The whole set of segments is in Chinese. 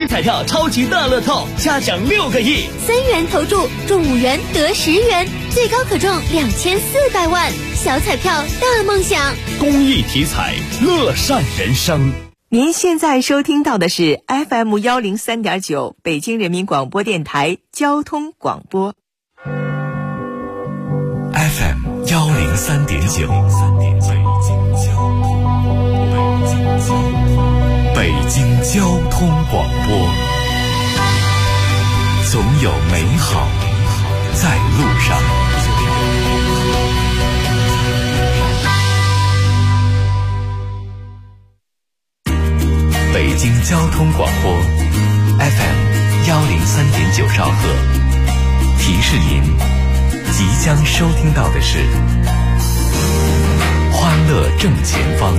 彩票超级大乐透，嘉奖6个亿 ，3元投注中5元得10元，最高可中2400万。小彩票大梦想， 公益体彩，乐善人生。 您现在收听到的是 FM103.9 北京人民广播电台交通广播。 FM103.9 北京交通广播，总有美好在路上。北京交通广播 FM103.9 兆赫，提示您即将收听到的是欢乐正前方。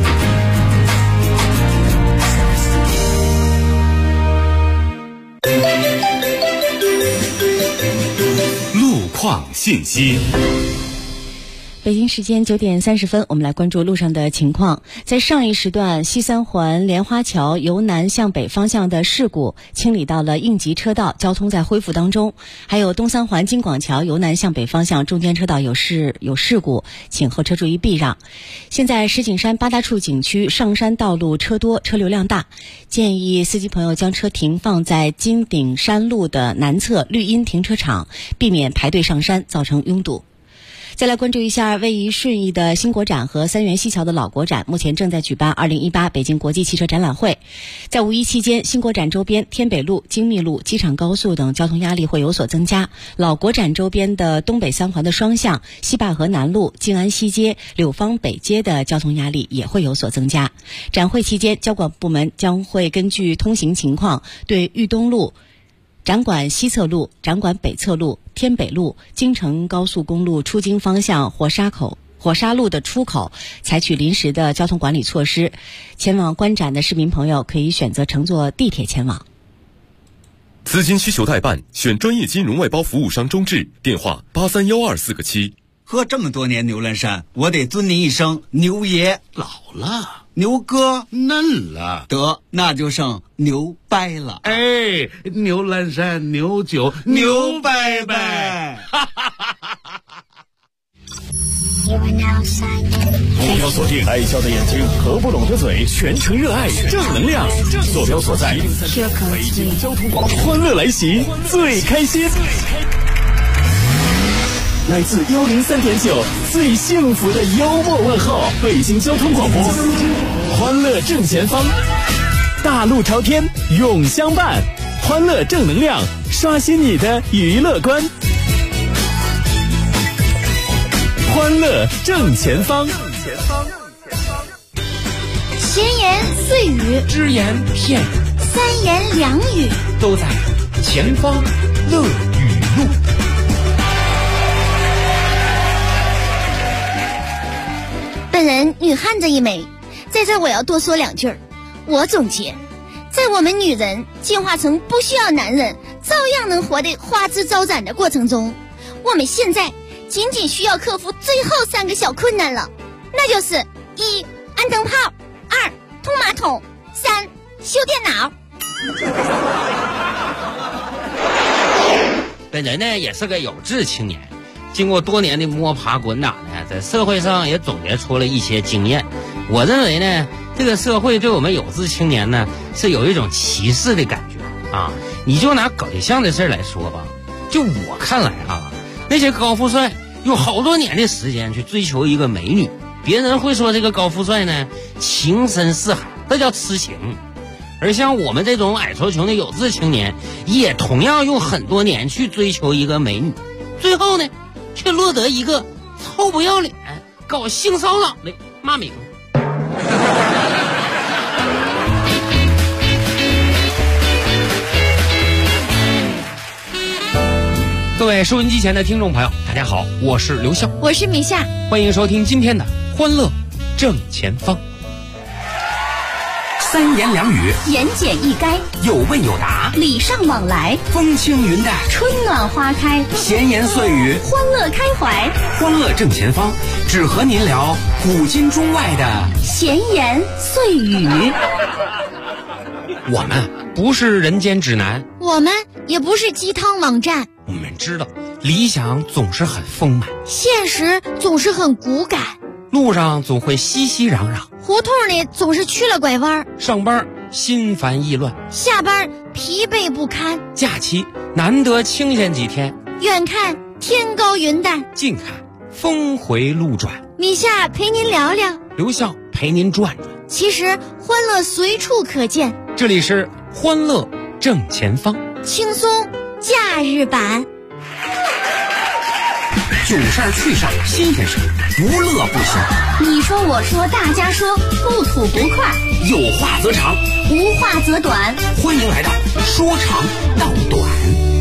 路况信息。 北京时间9点30分，我们来关注路上的情况。在上一时段，西三环莲花桥由南向北方向的事故清理到了应急车道，交通在恢复当中。还有东三环京广桥由南向北方向中间车道有事故，请后车注意避让。现在石景山八大处景区上山道路车多，车流量大，建议司机朋友将车停放在金顶山路的南侧绿荫停车场，避免排队上山造成拥堵。再来关注一下位于顺义的新国展和三元西桥的老国展，目前正在举办2018北京国际汽车展览会。在五一期间，新国展周边天北路、精密路、机场高速等交通压力会有所增加，老国展周边的东北三环的双向、西坝河南路、静安西街、柳芳北街的交通压力也会有所增加。展会期间，交管部门将会根据通行情况，对豫东路、展馆西侧路、展馆北侧路、天北路、京承高速公路出京方向火沙路的出口采取临时的交通管理措施。前往观展的市民朋友可以选择乘坐地铁前往。 资金需求代办，选专业金融外包服务商中智，电话831247个7。 喝这么多年牛栏山，我得尊您一声牛爷。 老了， 牛哥嫩了， 得那就剩牛掰了。 哎，牛栏山牛酒牛掰掰。 目标锁定爱笑的眼睛和不拢的嘴，全程热爱正能量。坐标所在北京交通广播，欢乐来袭，最开心。来自103.9最幸福的幽默问候，北京交通广播，欢乐正前方，大路朝天永相伴，欢乐正能量，刷新你的娱乐观。欢乐正前方， 闲言碎语， 只言片语， 三言两语， 都在前方乐语录。 本人女汉子一枚，在这我要多说2句儿。我总结，在我们女人进化成不需要男人照样能活得花枝招展的过程中，我们现在仅需要克服最后3个小困难了，那就是1安灯泡，2通马桶，3修电脑。 本人呢也是个有志青年，经过多年的摸爬滚打呢，在社会上也总结出了一些经验。我认为呢，这个社会对我们有志青年呢是有一种歧视的感觉啊。你就拿搞对象的事来说吧，就我看来啊，那些高富帅用好多年的时间去追求一个美女，别人会说这个高富帅呢情深似海，这叫痴情。而像我们这种矮矬穷的有志青年，也同样用很多年去追求一个美女，最后呢却落得一个臭不要脸搞性骚扰的骂名。 各位收音机前的听众朋友，大家好，我是刘笑， 我是米夏， 欢迎收听今天的欢乐正前方。三言两语， 言简意赅， 有问有答， 礼尚往来， 风轻云淡， 春暖花开， 闲言碎语， 欢乐开怀。 欢乐正前方，只和您聊古今中外的闲言碎语。 我们不是人间指南， 我们也不是鸡汤网站。 我们知道理想总是很丰满， 现实总是很骨感， 路上总会熙熙攘攘， 胡同里总是去了拐弯， 上班心烦意乱， 下班疲惫不堪， 假期难得清闲几天， 远看天高云淡， 近看峰回路转， 米夏陪您聊聊， 刘笑陪您转转。 其实欢乐随处可见， 这里是欢乐正前方， 轻松假日版。 有事儿去上新鲜事，不乐不行。 你说我说大家说，不吐不快， 有话则长， 无话则短。 欢迎来到说长道短。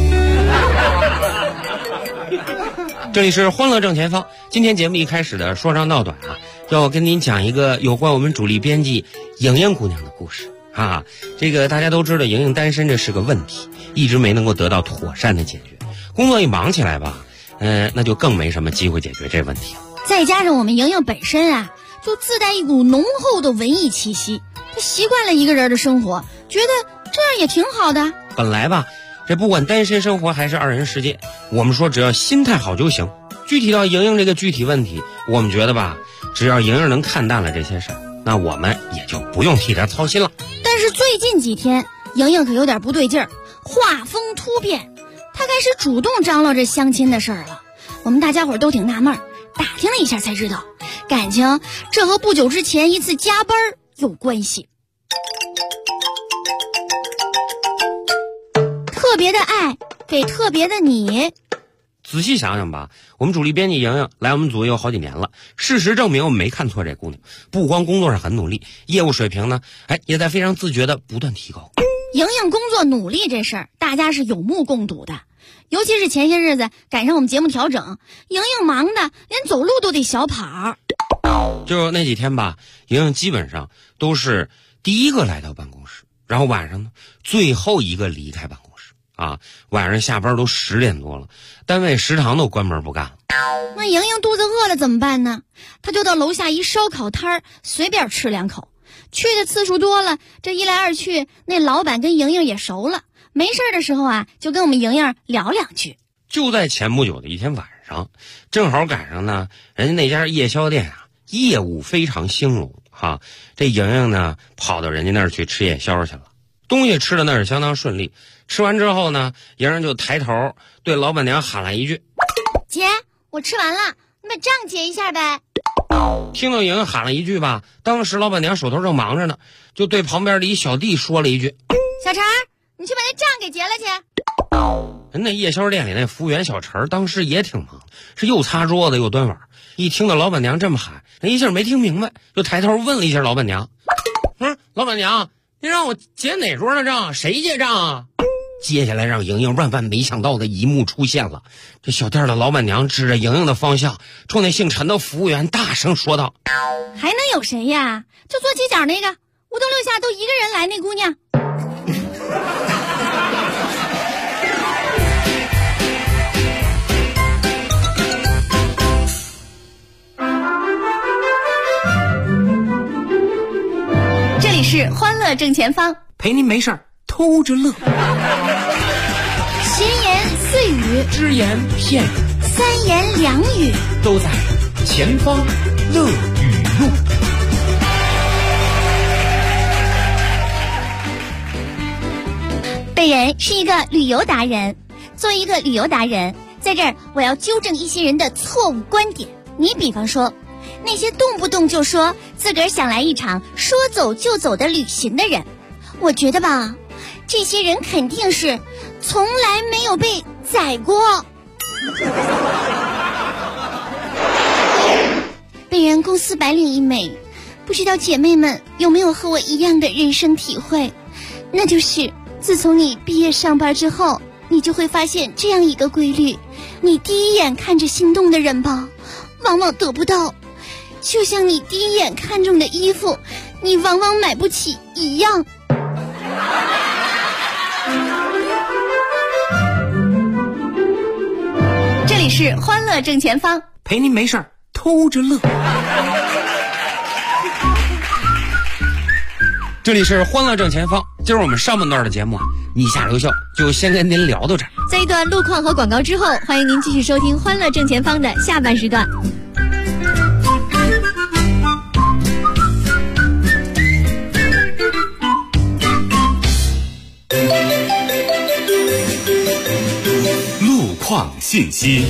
这里是欢乐正前方。今天节目一开始的说长道短啊，要跟您讲一个有关我们主力编辑莹莹姑娘的故事啊。这个大家都知道，莹莹单身这是个问题，一直没能够得到妥善的解决。工作一忙起来吧，那就更没什么机会解决这问题了。 再加上我们莹莹本身啊，就自带一股浓厚的文艺气息，她习惯了一个人的生活，觉得这样也挺好的。 本来吧，这不管单身生活还是二人世界，我们说只要心态好就行。具体到莹莹这个具体问题，我们觉得吧，只要莹莹能看淡了这些事儿，那我们也就不用替她操心了。 但是最近几天，莹莹可有点不对劲儿，画风突变，她开始主动张罗这相亲的事儿了。我们大家伙都挺纳闷儿，打听了一下才知道，感情这和不久之前一次加班有关系。特别的爱给特别的你。 仔细想想吧，我们主力编辑莹莹来我们组也有好几年了，事实证明我们没看错这姑娘，不光工作上很努力，业务水平呢，也在非常自觉的不断提高。 莹莹工作努力这事儿，大家是有目共睹的。尤其是前些日子赶上我们节目调整，莹莹忙的连走路都得小跑。 就那几天吧，莹莹基本上都是第一个来到办公室，然后晚上呢最后一个离开办公室啊。晚上下班都10点多了，单位食堂都关门不干了。 那莹莹肚子饿了怎么办呢？她就到楼下一烧烤摊儿随便吃2口。去的次数多了，这一来二去，那老板跟莹莹也熟了。没事的时候啊，就跟我们莹莹聊2句。 就在前不久的一天晚上，正好赶上呢，人家那家夜宵店啊，业务非常兴隆哈。这莹莹呢，跑到人家那儿去吃夜宵去了，东西吃的那是相当顺利。吃完之后呢，莹莹就抬头对老板娘喊了一句：“ 姐，我吃完了，你把账结一下呗。” 听到莹莹喊了一句吧，当时老板娘手头正忙着呢，就对旁边的一小弟说了一句：“ 小陈，你去把那账给结了去。” 人那夜宵店里那服务员小陈当时也挺忙，是又擦桌子又端碗。一听到老板娘这么喊，那一下没听明白，就抬头问了一下老板娘：“老板娘，您让我结哪桌的账？谁结账啊？”接下来让莹莹万万没想到的一幕出现了，这小店的老板娘指着莹莹的方向，冲那姓陈的服务员大声说道：“ 还能有谁呀？就做鸡脚那个，5栋6下都一个人来那姑娘。”这里是欢乐正前方， 陪您没事儿偷着乐。 闲言碎语， 只言片语 ，3言2语， 都在前方乐语录。 本人是一个旅游达人，作为一个旅游达人，在这儿我要纠正一些人的错误观点。你比方说，那些动不动就说自个儿想来一场说走就走的旅行的人，我觉得吧，这些人肯定是从来没有被宰过。本人公司白领一枚，不知道姐妹们有没有和我一样的人生体会，那就是自从你毕业上班之后，你就会发现这样一个规律，你第一眼看着心动的人吧，往往得不到，就像你第一眼看中的衣服，你往往买不起一样。这里是欢乐正前方， 陪您没事儿偷着乐。这里是欢乐正前方， 今儿我们上半段的节目啊，你下留校就先跟您聊到这儿。 在一段路况和广告之后，欢迎您继续收听《欢乐正前方》的下半时段。 路况信息。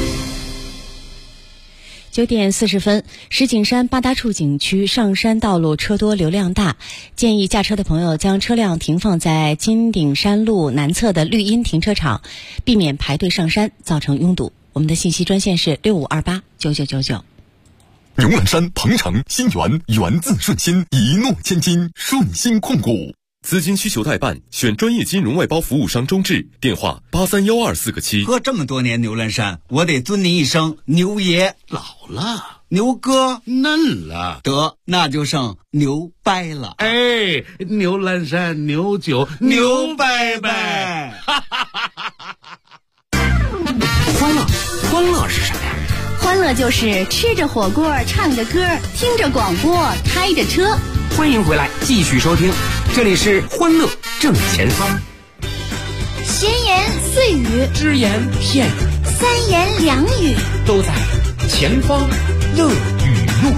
9点40分，石景山八大处景区上山道路车多流量大，建议驾车的朋友将车辆停放在金顶山路南侧的绿荫停车场，避免排队上山造成拥堵。我们的信息专线是65289999。 牛栏山、鹏城、新源，源自顺心，一诺千金，顺心控股。 资金需求代办，选专业金融外包服务商中智，电话831247。 喝这么多年牛栏山，我得尊您一声牛爷。 老了， 牛哥嫩了， 得那就剩牛掰了。 哎，牛栏山牛酒牛掰掰。 欢乐是什么呀？ 欢乐就是吃着火锅，唱着歌，听着广播，开着车。 欢迎回来，继续收听，这里是欢乐正前方。 闲言碎语， 只言片语， 三言两语， 都在前方乐语录。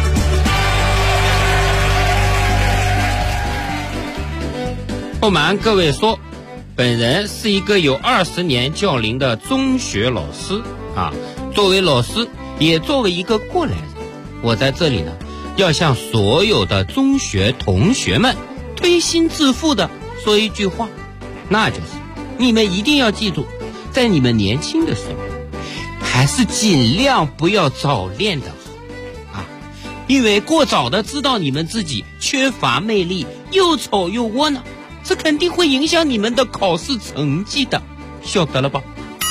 不瞒各位说，本人是一个有20年教龄的中学老师啊。作为老师，也作为一个过来人，我在这里呢，要向所有的中学同学们推心置腹的说一句话，那就是你们一定要记住，在你们年轻的时候，还是尽量不要早恋的好啊，因为过早的知道你们自己缺乏魅力，又丑又窝囊，这肯定会影响你们的考试成绩的，晓得了吧？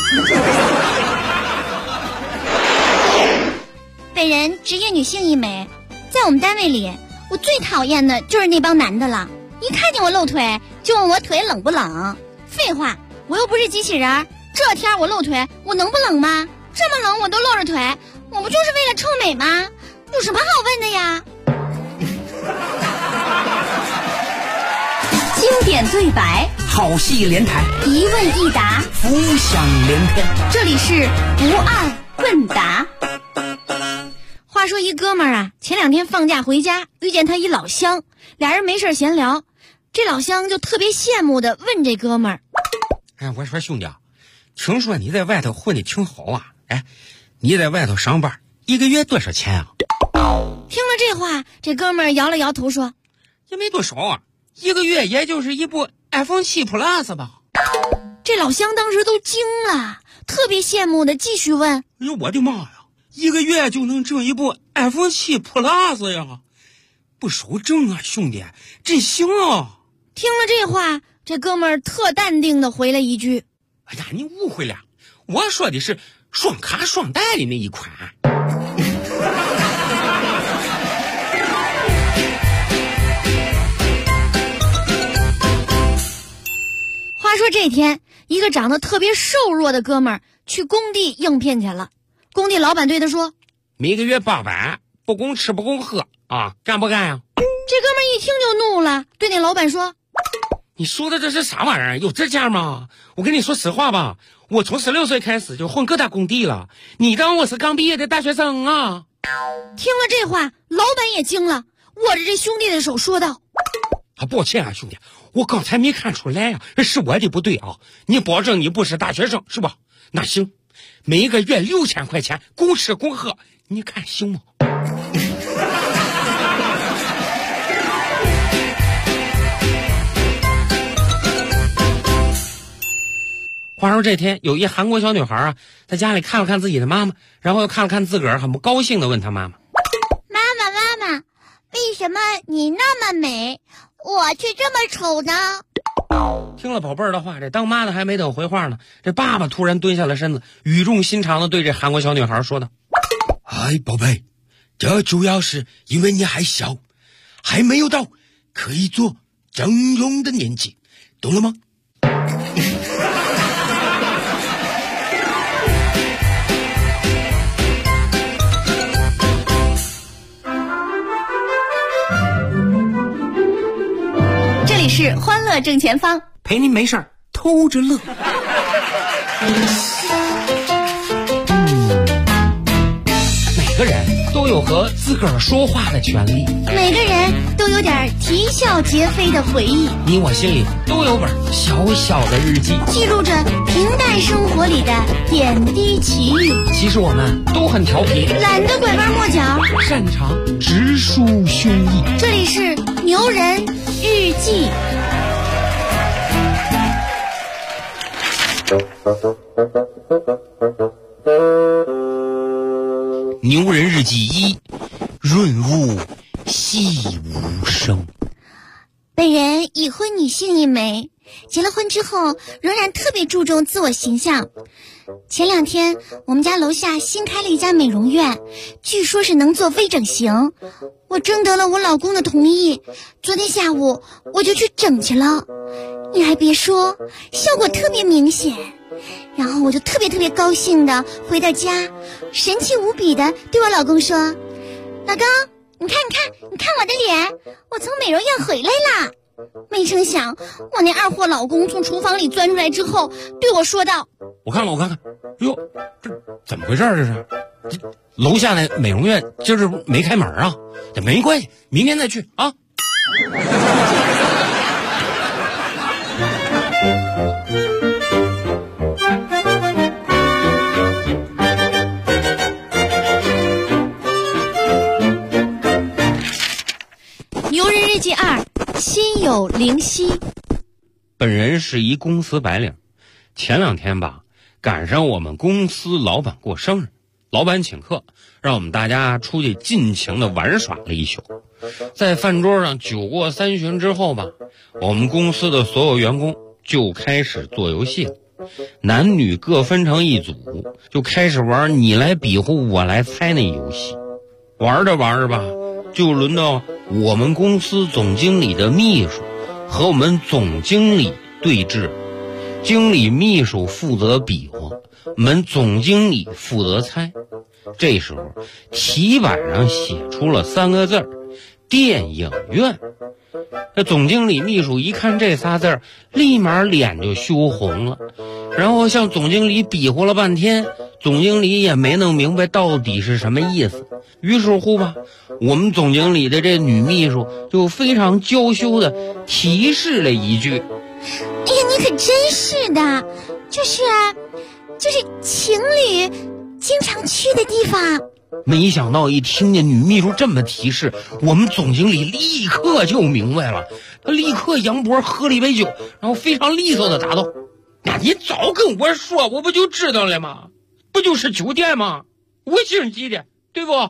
本人职业女性一枚，在我们单位里，我最讨厌的就是那帮男的了。一看见我露腿，就问我腿冷不冷。废话，我又不是机器人，这天我露腿，我能不冷吗？这么冷我都露着腿，我不就是为了臭美吗？有什么好问的呀？经典对白， 好戏连台， 一问一答， 浮想联翩。 这里是不二问答。话说一哥们儿啊，前2天放假回家，遇见他一老乡，俩人没事闲聊，这老乡就特别羡慕的问这哥们儿： 哎，我说兄弟啊，听说你在外头混得挺好啊，哎，你在外头上班1个月多少钱啊？ 听了这话，这哥们儿摇了摇头说： 也没多少啊，1个月也就是一部 iPhone 7 Plus 吧。 这老乡当时都惊了，特别羡慕的继续问： 哎呦我的妈呀，1个月就能挣一部 iPhone 7 Plus 呀，不少挣啊兄弟，真行啊。 听了这话，这哥们儿特淡定的回了一句： 哎呀，你误会了，我说的是双卡双待的那一款。 话说这天，一个长得特别瘦弱的哥们儿去工地应聘去了。工地老板对他说： 每个月800，不供吃不供喝啊，干不干呀？ 这哥们儿一听就怒了，对那老板说： 你说的这是啥玩意儿？有这价吗？我跟你说实话吧，我从16岁开始就混各大工地了，你当我是刚毕业的大学生啊？ 听了这话，老板也惊了，握着这兄弟的手说道： 抱歉啊兄弟，我刚才没看出来呀，是我的不对啊，你保证你不是大学生是吧？那行，每个月6000块钱，供吃供喝，你看行吗？话说这天，有一韩国小女孩啊，在家里看了看自己的妈妈，然后又看了看自个儿，很不高兴的问她妈妈： 妈妈，为什么你那么美，我却这么丑呢？ 听了宝贝儿的话，这当妈的还没等回话呢，这爸爸突然蹲下了身子，语重心长的对这韩国小女孩说道：哎，宝贝，这主要是因为你还小，还没有到可以做整容的年纪，懂了吗？ 是欢乐正前方， 陪您没事儿偷着乐。每个人都有和自个儿说话的权利， 每个人都有点啼笑皆非的回忆， 你我心里都有本小小的日记， 记录着平淡生活里的点滴奇遇。 其实我们都很调皮， 懒得拐弯抹角， 擅长直抒胸臆。 这里是牛人日记。 牛人日记1，润物细无声。 本人已婚女性一枚，结了婚之后仍然特别注重自我形象。前2天我们家楼下新开了一家美容院，据说是能做微整形。我征得了我老公的同意，昨天下午我就去整去了。你还别说，效果特别明显。然后我就特别高兴的回到家，神气无比的对我老公说：老公，你看我的脸，我从美容院回来啦。没成想我那二货老公从厨房里钻出来之后对我说道： 我看看，哟，这怎么回事？这是楼下那美容院今儿没开门啊？这没关系，明天再去啊。 牛人日记2，心有灵犀。 本人是一公司白领，前2天吧，赶上我们公司老板过生日，老板请客，让我们大家出去尽情的玩耍了一宿。在饭桌上酒过3巡之后吧，我们公司的所有员工就开始做游戏了，男女各分成一组，就开始玩你来比划我来猜那游戏。玩着吧，就轮到我们公司总经理的秘书和我们总经理对峙，经理秘书负责比划，我们总经理负责猜。这时候题板上写出了3个字：电影院。那总经理秘书一看这仨字，立马脸就羞红了，然后向总经理比划了半天，总经理也没弄明白到底是什么意思。于是乎吧，我们总经理的这女秘书就非常娇羞的提示了一句： 哎呀，你可真是的，就是情侣经常去的地方。 没想到一听见女秘书这么提示，我们总经理立刻就明白了，他立刻扬脖喝了一杯酒，然后非常利索的答道：那你早跟我说，我不就知道了吗？不就是酒店吗？5星级的，对不？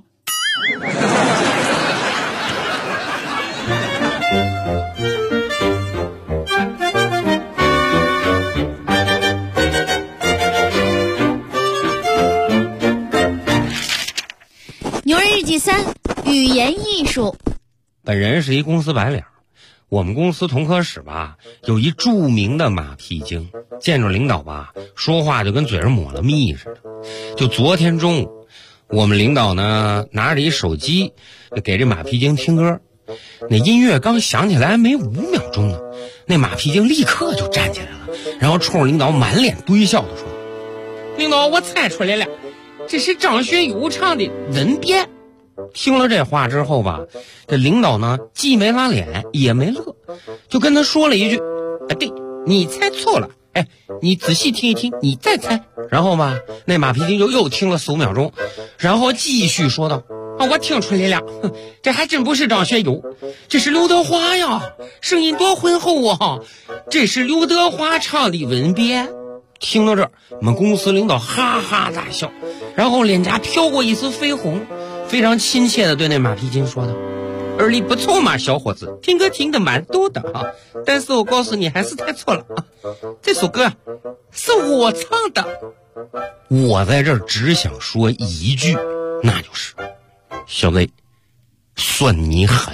牛人日记3，语言艺术。 本人是一公司白领，我们公司同科室吧有一著名的马屁精，见着领导吧说话就跟嘴上抹了蜜似的。就昨天中午，我们领导呢拿着一手机给这马屁精听歌，那音乐刚响起来没5秒钟呢，那马屁精立刻就站起来了，然后冲着领导满脸堆笑的说：领导，我猜出来了，这是张学友唱的《吻别》。听了这话之后吧，这领导呢既没拉脸也没乐，就跟他说了一句：对，你猜错了，你仔细听一听，你再猜。然后吧，那马屁精又听了4-5秒钟，然后继续说道：我听出来了，这还真不是张学友，这是刘德华呀，声音多浑厚啊，这是刘德华唱的《吻别》。听到这儿，我们公司领导哈哈大笑，然后脸颊飘过一丝绯红，非常亲切地对那马屁精说道：耳力不错嘛，小伙子，听歌听得蛮多的啊，但是我告诉你还是猜错了啊，这首歌是我唱的。我在这儿只想说一句，那就是小子，算你狠。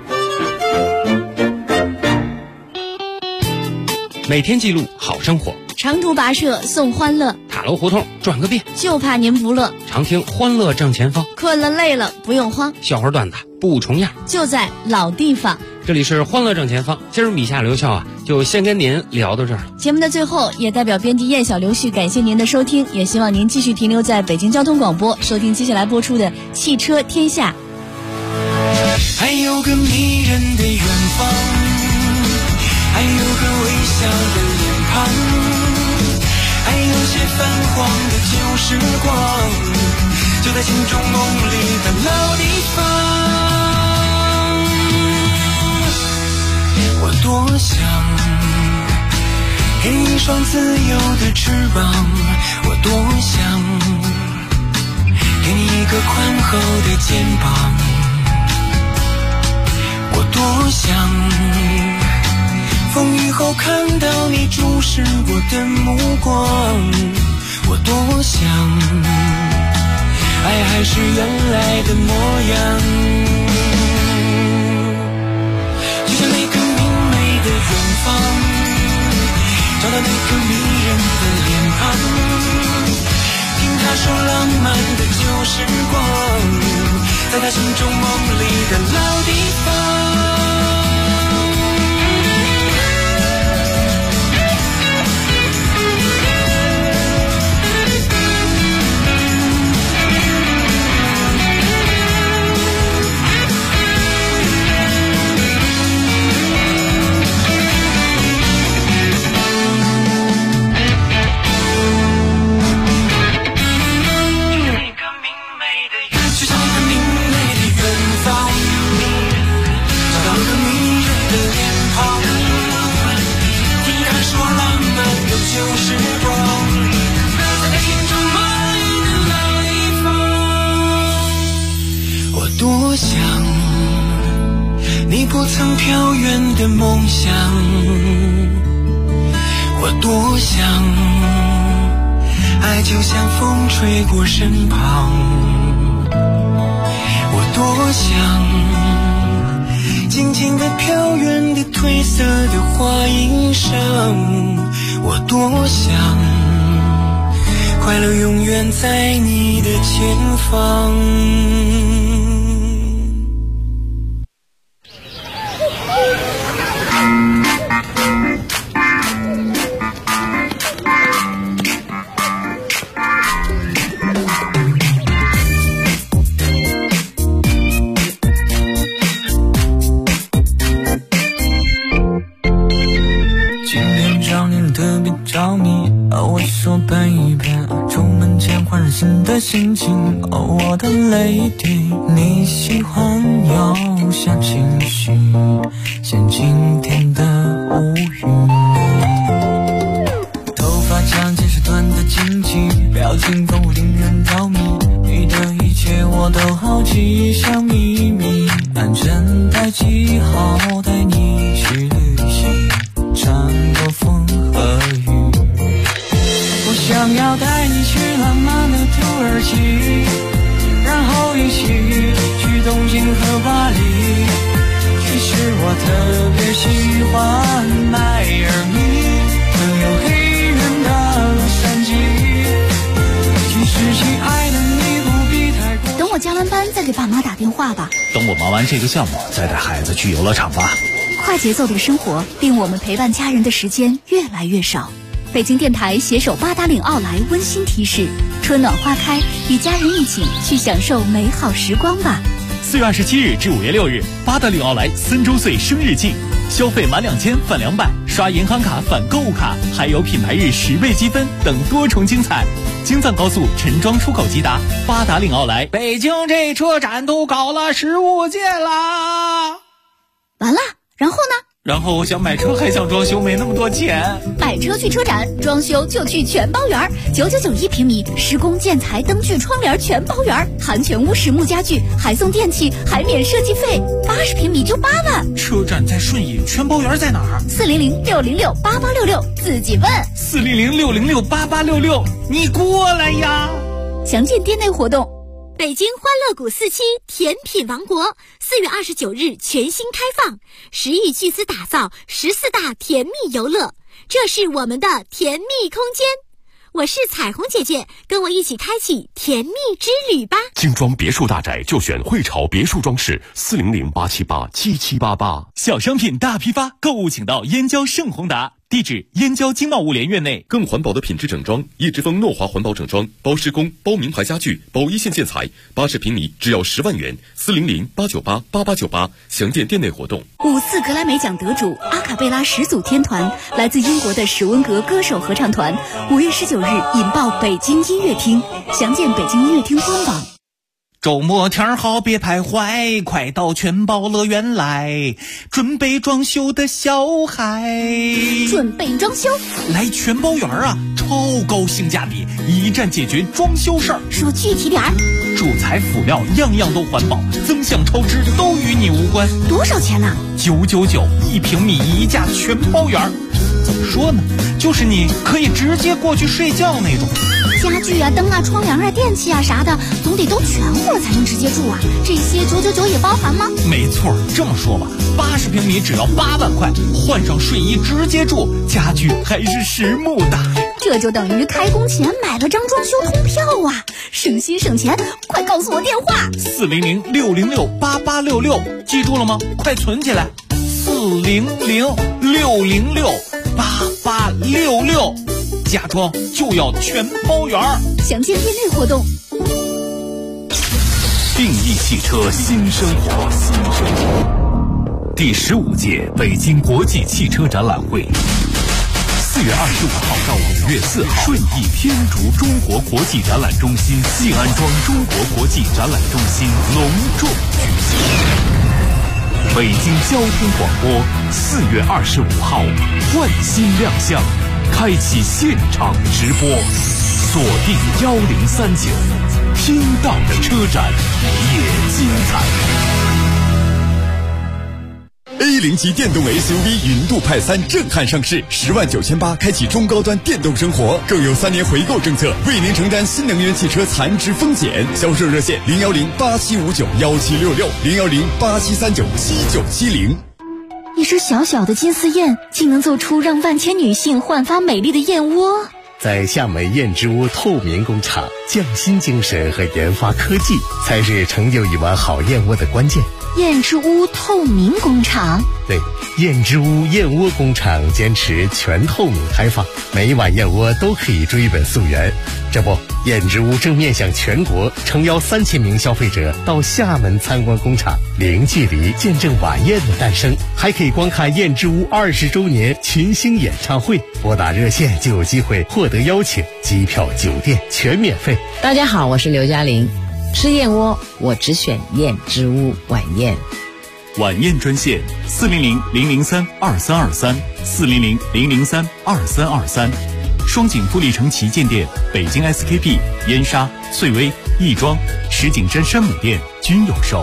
每天记录好生活， 长途跋涉送欢乐， 塔楼胡同转个遍， 就怕您不乐。 常听欢乐正前方， 困了累了不用慌， 笑话段子不重样， 就在老地方。 这里是欢乐正前方，今儿米夏刘笑就先跟您聊到这儿。 节目的最后，也代表编辑燕小刘旭感谢您的收听，也希望您继续停留在北京交通广播，收听接下来播出的汽车天下。 还有个迷人的远方，还有个微笑的脸庞，还有些泛黄的旧时光，就在心中梦里的老地方。我多想给你一双自由的翅膀，我多想给你一个宽厚的肩膀，我多想风雨后看到你注视我的目光，我多想爱还是原来的模样，就像那个明媚的远方，找到那个迷人的脸庞，听他说浪漫的旧时光，在他心中梦里的老地方。多想你不曾飘远的梦想，我多想爱就像风吹过身旁，我多想静静地飘远的褪色的花衣裳，我多想快乐永远在你的前方。 新的心情，我的泪滴，你喜欢有小情绪，像今天的无语。头发长见识短的惊奇，表情丰富令人着迷，你的一切我都好奇，像秘密，安全带记号带你去旅行，穿过风和雨。我想要带你去浪漫的土耳其，然后一起去东京和巴黎。其实我特别喜欢迈尔密，更有黑人的洛杉矶。其实亲爱的你不必太过， 等我加完班再给爸妈打电话吧。 等我忙完这个项目再带孩子去游乐场吧。 快节奏的生活令我们陪伴家人的时间越来越少。北京电台携手八达岭奥莱温馨提示：春暖花开，与家人一起去享受美好时光吧。 4月27日至5月6日，八达岭奥莱3周岁生日季，消费满2000返200，刷银行卡返购物卡，还有品牌日10倍积分等多重精彩。京藏高速陈庄出口吉达，八达岭奥莱。 北京这车展都搞了15届啦！ 完了，然后呢？ 然后我想买车还想装修，没那么多钱。 买车去车展，装修就去全包园，9991平米，施工建材灯具窗帘全包园，含全屋实木家具，还送电器，还免设计费，80平米就8万。 车展在顺义，全包园在哪儿 ？400-606-8866，自己问。 400-606-8866，你过来呀！ 详见店内活动。 北京欢乐谷4期甜品王国4月29日全新开放，10亿巨资打造14大甜蜜游乐， 这是我们的甜蜜空间。我是彩虹姐姐，跟我一起开启甜蜜之旅吧。 精装别墅大宅就选汇潮别墅装饰，400-878-7788。 小商品大批发，购物请到燕郊盛宏达，地址燕郊经贸物联院内。 更环保的品质整装，叶之峰诺华环保整装，包施工，包名牌家具，包一线建材，80平米只要10万元，400-898-8898，详见店内活动。 5次格莱美奖得主阿卡贝拉始祖天团，来自英国的史温格歌手合唱团，5月19日引爆北京音乐厅，详见北京音乐厅官网。 周末天好别徘徊，快到全宝乐园来，准备装修的小孩。 准备装修？ 来全宝园啊，超高性价比，一站解决装修事儿。 说具体点儿。 主材辅料样样都环保，增项超支都与你无关。 多少钱呢 ？999，1平米一价全包园。怎么说呢？就是你可以直接过去睡觉那种。 家具啊、灯啊、窗帘啊、电器啊啥的，总得都全乎才能直接住啊。这些999也包含吗？ 没错，这么说吧，80平米只要8万块，换上睡衣直接住，家具还是实木的。 这就等于开工前买了张装修通票啊，省心省钱。快告诉我电话 ，400-606-8866，记住了吗？快存起来，400-606-8866，家装就要全包圆。 详见店内活动。 定义汽车新生活，第15届北京国际汽车展览会，4月25号到5月4号，顺义天竺中国国际展览中心西安庄中国国际展览中心隆重举行。北京交通广播4月25号换新亮相，开启现场直播，锁定1039，听到的车展也精彩。A0级电动 SUV 云度派3震撼上市，10.98万开启中高端电动生活，更有3年回购政策，为您承担新能源汽车残值风险。销售热线010-8759-1766，010-8739-7970。 一只小小的金丝燕，竟能做出让万千女性焕发美丽的燕窝。 在厦门燕之屋透明工厂，匠心精神和研发科技才是成就一碗好燕窝的关键。 燕之屋透明工厂， 对，燕之屋燕窝工厂坚持全透明开放，每一碗燕窝都可以追本溯源。这不，燕之屋正面向全国诚邀3000名消费者到厦门参观工厂，零距离见证晚宴的诞生，还可以观看燕之屋20周年群星演唱会。拨打热线就有机会获得邀请，机票、酒店全免费。 大家好，我是刘嘉玲。吃燕窝，我只选燕之屋晚宴。 晚宴专线400-003-2323，400-003-2323。双井富力城旗舰店、北京 SKP、燕莎、穗薇、亦庄、石景山山姆店均有售。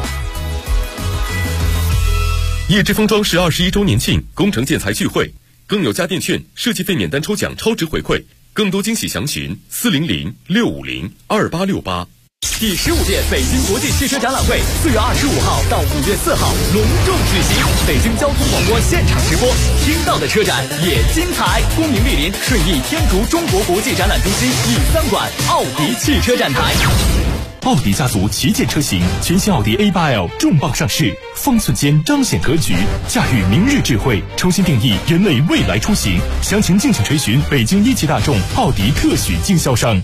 叶之峰装饰21周年庆工程建材聚会，更有家电券、设计费免单抽奖超值回馈，更多惊喜详询400-650-2868。 第15届北京国际汽车展览会4月25号到5月4号隆重举行，北京交通广播现场直播，听到的车展也精彩。恭迎莅临顺义天竺中国国际展览中心E3馆奥迪汽车展台。 奥迪家族旗舰车型全新奥迪 A8L 重磅上市，方寸间彰显格局，驾驭明日智慧，重新定义人类未来出行。详情敬请垂询北京一汽大众奥迪特许经销商。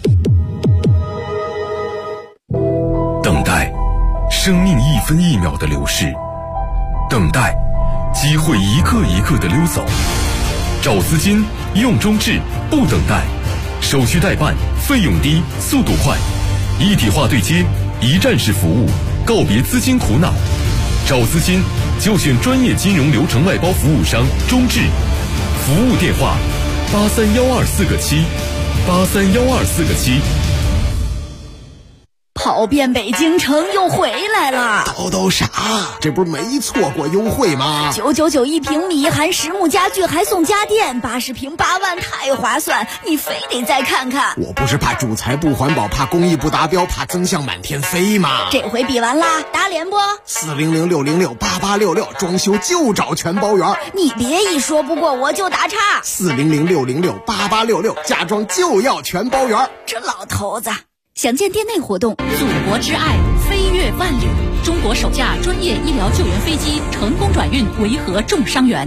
等待，生命一分一秒的流逝；等待，机会一个一个的溜走。找资金，用中置，不等待，手续代办，费用低，速度快，一体化对接，一站式服务，告别资金苦恼。找资金就选专业金融流程外包服务商中置，服务电话831247，831247。 跑遍北京城又回来了。 叨叨啥？这不是没错过优惠吗 ？999一平米，含实木家具还送家电，80平8万，太划算！你非得再看看。 我不是怕主材不环保，怕工艺不达标，怕增项满天飞吗？ 这回比完啦，打脸不 ？400-606-8866，装修就找全包圆。 你别一说不过我就打岔。 400-606-8866，嫁妆就要全包圆。 这老头子。详见店内活动。 祖国之爱，飞越万里。中国首架专业医疗救援飞机成功转运维和重伤员。